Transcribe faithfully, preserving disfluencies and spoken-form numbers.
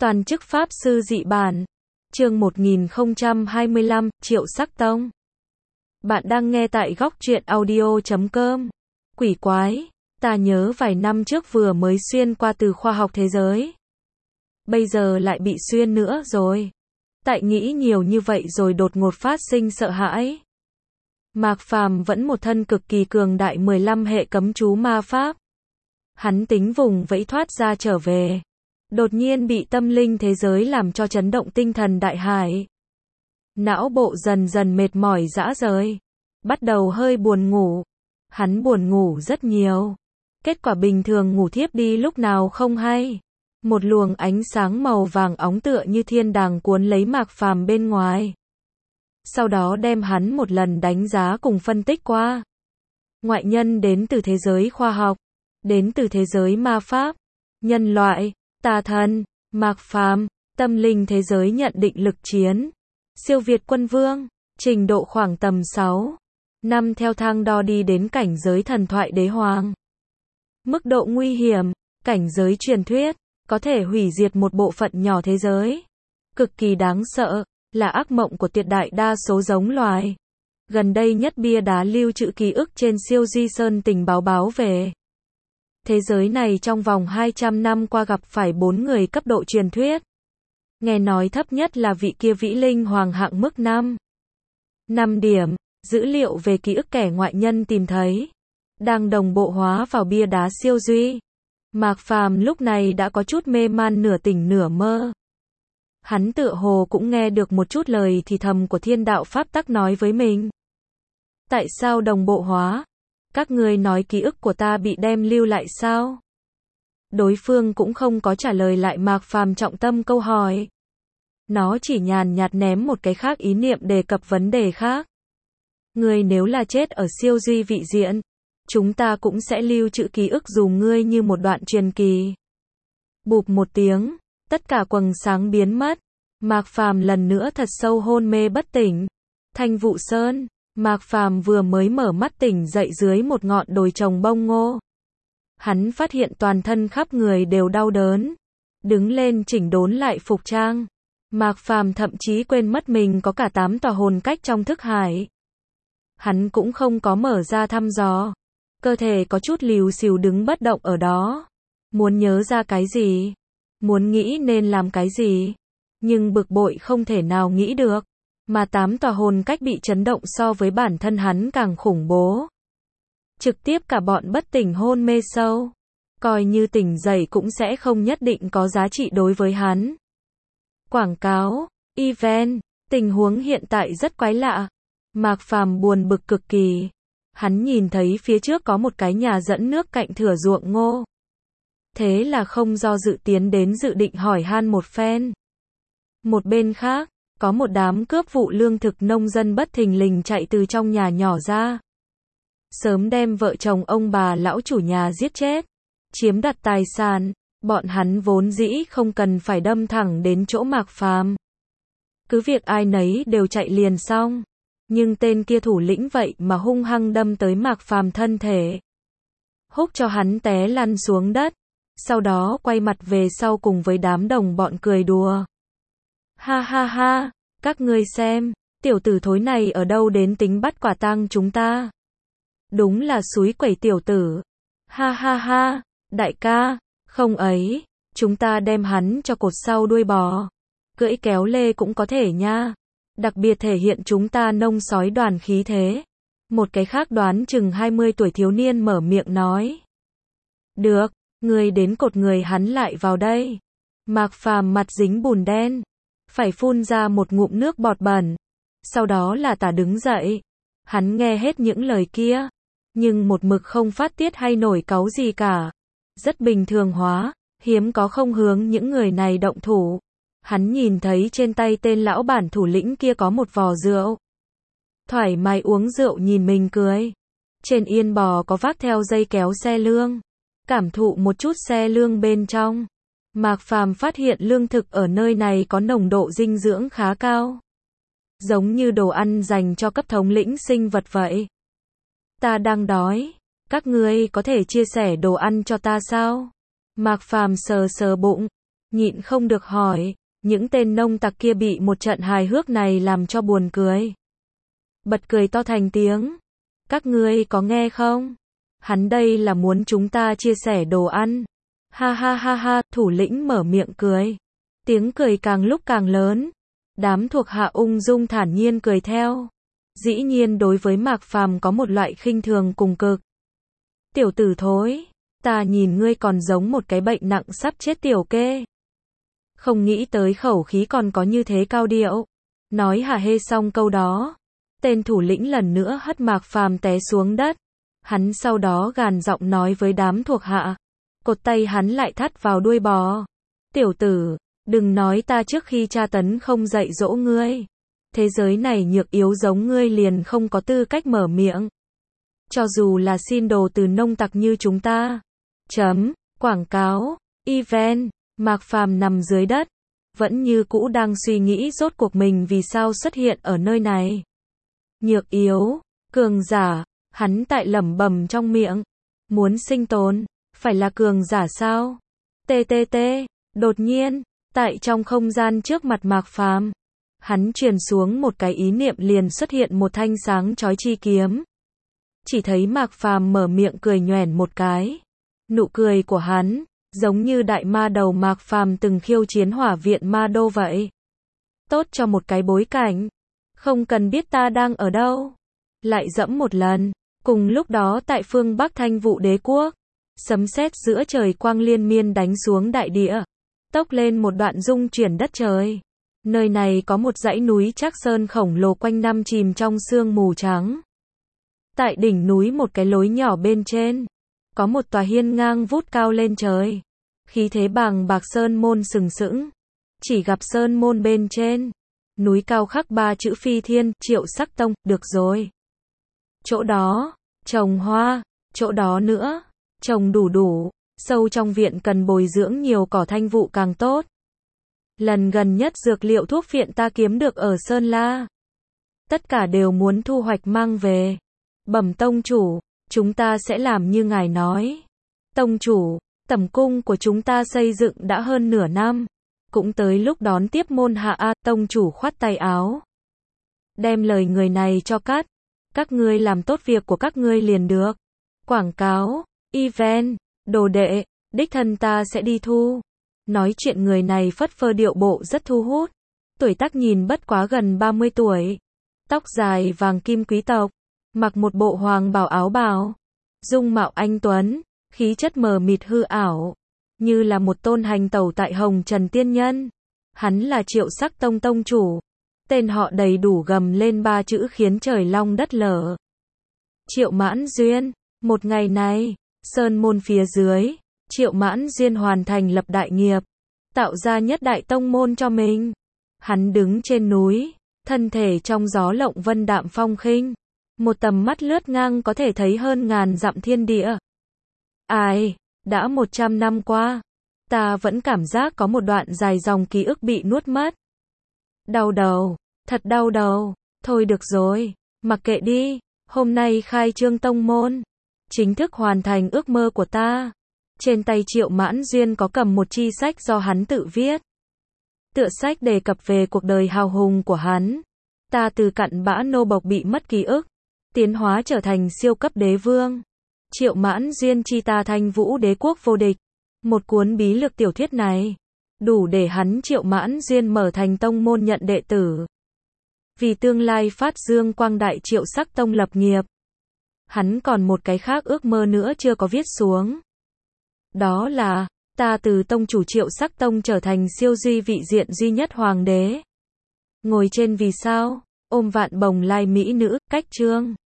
Toàn chức Pháp Sư Dị Bản. Chương một nghìn không trăm hai mươi lăm, Triệu Sắc Tông. Bạn đang nghe tại góc truyện audio chấm com. Quỷ quái, ta nhớ vài năm trước vừa mới xuyên qua từ khoa học thế giới. Bây giờ lại bị xuyên nữa rồi. Tại nghĩ nhiều như vậy rồi đột ngột phát sinh sợ hãi. Mạc Phàm vẫn một thân cực kỳ cường đại mười lăm hệ cấm chú ma pháp. Hắn tính vùng vẫy thoát ra trở về. Đột nhiên bị tâm linh thế giới làm cho chấn động tinh thần đại hải. Não bộ dần dần mệt mỏi rã rời. Bắt đầu hơi buồn ngủ. Hắn buồn ngủ rất nhiều. Kết quả bình thường ngủ thiếp đi lúc nào không hay. Một luồng ánh sáng màu vàng óng tựa như thiên đàng cuốn lấy Mạc Phàm bên ngoài. Sau đó đem hắn một lần đánh giá cùng phân tích qua. Ngoại nhân đến từ thế giới khoa học, đến từ thế giới ma pháp, nhân loại, tà thần, Mạc Phàm, tâm linh thế giới nhận định lực chiến, siêu việt quân vương, trình độ khoảng tầm sáu năm theo thang đo đi đến cảnh giới thần thoại đế hoàng. Mức độ nguy hiểm, cảnh giới truyền thuyết, có thể hủy diệt một bộ phận nhỏ thế giới. Cực kỳ đáng sợ, là ác mộng của tuyệt đại đa số giống loài. Gần đây nhất bia đá lưu trữ ký ức trên siêu di sơn tình báo báo về. Thế giới này trong vòng hai trăm năm qua gặp phải bốn người cấp độ truyền thuyết. Nghe nói thấp nhất là vị kia vĩ linh hoàng hạng mức năm. năm điểm, dữ liệu về ký ức kẻ ngoại nhân tìm thấy. Đang đồng bộ hóa vào bia đá siêu duy. Mạc Phàm lúc này đã có chút mê man nửa tỉnh nửa mơ. Hắn tựa hồ cũng nghe được một chút lời thì thầm của thiên đạo pháp tắc nói với mình. Tại sao đồng bộ hóa? Các ngươi nói ký ức của ta bị đem lưu lại sao? Đối phương cũng không có trả lời lại Mạc Phàm trọng tâm câu hỏi. Nó chỉ nhàn nhạt ném một cái khác ý niệm đề cập vấn đề khác. Ngươi nếu là chết ở siêu duy vị diện, chúng ta cũng sẽ lưu trữ ký ức dùng ngươi như một đoạn truyền kỳ. Bụp một tiếng, tất cả quầng sáng biến mất. Mạc Phàm lần nữa thật sâu hôn mê bất tỉnh. Thanh Vụ Sơn, Mạc Phàm vừa mới mở mắt tỉnh dậy dưới một ngọn đồi trồng bông ngô. Hắn phát hiện toàn thân khắp người đều đau đớn. Đứng lên chỉnh đốn lại phục trang. Mạc Phàm thậm chí quên mất mình có cả tám tòa hồn cách trong thức hải. Hắn cũng không có mở ra thăm dò. Cơ thể có chút lìu xìu đứng bất động ở đó. Muốn nhớ ra cái gì? Muốn nghĩ nên làm cái gì? Nhưng bực bội không thể nào nghĩ được. Mà tám tòa hồn cách bị chấn động so với bản thân hắn càng khủng bố. Trực tiếp cả bọn bất tỉnh hôn mê sâu. Coi như tỉnh dậy cũng sẽ không nhất định có giá trị đối với hắn. Quảng cáo, event, tình huống hiện tại rất quái lạ. Mạc Phàm buồn bực cực kỳ. Hắn nhìn thấy phía trước có một cái nhà dẫn nước cạnh thửa ruộng ngô. Thế là không do dự tiến đến dự định hỏi han một phen. Một bên khác, có một đám cướp vụ lương thực nông dân bất thình lình chạy từ trong nhà nhỏ ra. Sớm đem vợ chồng ông bà lão chủ nhà giết chết. Chiếm đoạt tài sản, bọn hắn vốn dĩ không cần phải đâm thẳng đến chỗ Mạc Phàm. Cứ việc ai nấy đều chạy liền xong. Nhưng tên kia thủ lĩnh vậy mà hung hăng đâm tới Mạc Phàm thân thể. Húc cho hắn té lăn xuống đất. Sau đó quay mặt về sau cùng với đám đồng bọn cười đùa. Ha ha ha, các ngươi xem, tiểu tử thối này ở đâu đến tính bắt quả tang chúng ta. Đúng là xúi quẩy tiểu tử. Ha ha ha, đại ca, không ấy, chúng ta đem hắn cho cột sau đuôi bò. Cưỡi kéo lê cũng có thể nha. Đặc biệt thể hiện chúng ta nông sói đoàn khí thế. Một cái khác đoán chừng hai mươi tuổi thiếu niên mở miệng nói. Được, người đến cột người hắn lại vào đây. Mạc Phàm mặt dính bùn đen. Phải phun ra một ngụm nước bọt bẩn. Sau đó là tả đứng dậy. Hắn nghe hết những lời kia. Nhưng một mực không phát tiết hay nổi cáu gì cả. Rất bình thường hóa. Hiếm có không hướng những người này động thủ. Hắn nhìn thấy trên tay tên lão bản thủ lĩnh kia có một vò rượu. Thoải mái uống rượu nhìn mình cười. Trên yên bò có vác theo dây kéo xe lương. Cảm thụ một chút xe lương bên trong. Mạc Phàm phát hiện lương thực ở nơi này có nồng độ dinh dưỡng khá cao. Giống như đồ ăn dành cho cấp thống lĩnh sinh vật vậy. Ta đang đói. Các ngươi có thể chia sẻ đồ ăn cho ta sao? Mạc Phàm sờ sờ bụng. nhịn không được hỏi, những tên nông tặc kia bị một trận hài hước này làm cho buồn cười. Bật cười to thành tiếng. Các ngươi có nghe không? Hắn đây là muốn chúng ta chia sẻ đồ ăn. Ha ha ha ha, thủ lĩnh mở miệng cười. Tiếng cười càng lúc càng lớn. Đám thuộc hạ ung dung thản nhiên cười theo. Dĩ nhiên đối với Mạc Phàm có một loại khinh thường cùng cực. Tiểu tử thối, ta nhìn ngươi còn giống một cái bệnh nặng sắp chết tiểu kê. Không nghĩ tới khẩu khí còn có như thế cao điệu. Nói hả hê xong câu đó, tên thủ lĩnh lần nữa hất Mạc Phàm té xuống đất. Hắn sau đó gàn giọng nói với đám thuộc hạ. Cột tay hắn lại thắt vào đuôi bò. Tiểu tử, đừng nói ta trước khi tra tấn không dạy dỗ ngươi. Thế giới này nhược yếu giống ngươi liền không có tư cách mở miệng. Cho dù là xin đồ từ nông tặc như chúng ta. Chấm, quảng cáo, event, Mạc Phàm nằm dưới đất. Vẫn như cũ đang suy nghĩ rốt cuộc mình vì sao xuất hiện ở nơi này. Nhược yếu, cường giả, hắn tại lẩm bẩm trong miệng. Muốn sinh tồn, phải là cường giả sao? Tê tê tê, đột nhiên, tại trong không gian trước mặt Mạc Phàm, hắn truyền xuống một cái ý niệm liền xuất hiện một thanh sáng chói chi kiếm. Chỉ thấy Mạc Phàm mở miệng cười nhoẻn một cái. Nụ cười của hắn, giống như đại ma đầu Mạc Phàm từng khiêu chiến hỏa viện ma đô vậy. Tốt cho một cái bối cảnh. Không cần biết ta đang ở đâu. Lại dẫm một lần. Cùng lúc đó tại phương Bắc Thanh Vũ Đế Quốc, sấm sét giữa trời quang liên miên đánh xuống đại địa. Tốc lên một đoạn rung chuyển đất trời. Nơi này có một dãy núi Trác Sơn khổng lồ quanh năm chìm trong sương mù trắng. Tại đỉnh núi một cái lối nhỏ bên trên, có một tòa hiên ngang vút cao lên trời. Khí thế bàng bạc sơn môn sừng sững. Chỉ gặp sơn môn bên trên, núi cao khắc ba chữ Phi Thiên, Triệu Sắc Tông, được rồi. Chỗ đó, trồng hoa, chỗ đó nữa, trồng đủ đủ, sâu trong viện cần bồi dưỡng nhiều cỏ thanh vụ càng tốt. Lần gần nhất dược liệu thuốc phiện ta kiếm được ở Sơn La. Tất cả đều muốn thu hoạch mang về. Bẩm tông chủ, chúng ta sẽ làm như ngài nói. Tông chủ, tẩm cung của chúng ta xây dựng đã hơn nửa năm. Cũng tới lúc đón tiếp môn hạ a. Tông chủ khoát tay áo. Đem lời người này cho cắt. Các ngươi làm tốt việc của các ngươi liền được. Quảng cáo, event, đồ đệ, đích thân ta sẽ đi thu. Nói chuyện người này phất phơ điệu bộ rất thu hút. Tuổi tác nhìn bất quá gần ba mươi tuổi. Tóc dài vàng kim quý tộc. Mặc một bộ hoàng bào áo bào. Dung mạo anh tuấn, khí chất mờ mịt hư ảo. Như là một tôn hành tẩu tại Hồng Trần Tiên Nhân. Hắn là Triệu Sắc Tông tông chủ. Tên họ đầy đủ gầm lên ba chữ khiến trời long đất lở. Triệu Mãn Duyên. Một ngày này, sơn môn phía dưới, Triệu Mãn Duyên hoàn thành lập đại nghiệp. Tạo ra nhất đại tông môn cho mình. Hắn đứng trên núi, thân thể trong gió lộng vân đạm phong khinh. Một tầm mắt lướt ngang có thể thấy hơn ngàn dặm thiên địa. Ai, đã một trăm năm qua, ta vẫn cảm giác có một đoạn dài dòng ký ức bị nuốt mất. Đau đầu, thật đau đầu. Thôi được rồi, mặc kệ đi, hôm nay khai trương tông môn. Chính thức hoàn thành ước mơ của ta. Trên tay Triệu Mãn Duyên có cầm một chi sách do hắn tự viết. Tựa sách đề cập về cuộc đời hào hùng của hắn. Ta từ cặn bã nô bộc bị mất ký ức, tiến hóa trở thành siêu cấp đế vương. Triệu Mãn Duyên chi ta Thanh Vũ Đế Quốc vô địch. Một cuốn bí lược tiểu thuyết này, đủ để hắn Triệu Mãn Duyên mở thành tông môn nhận đệ tử. Vì tương lai phát dương quang đại Triệu Sắc Tông lập nghiệp. Hắn còn một cái khác ước mơ nữa chưa có viết xuống. Đó là, ta từ tông chủ Triệu Sắc Tông trở thành siêu duy vị diện duy nhất hoàng đế. Ngồi trên vì sao, ôm vạn bồng lai mỹ nữ, cách chương.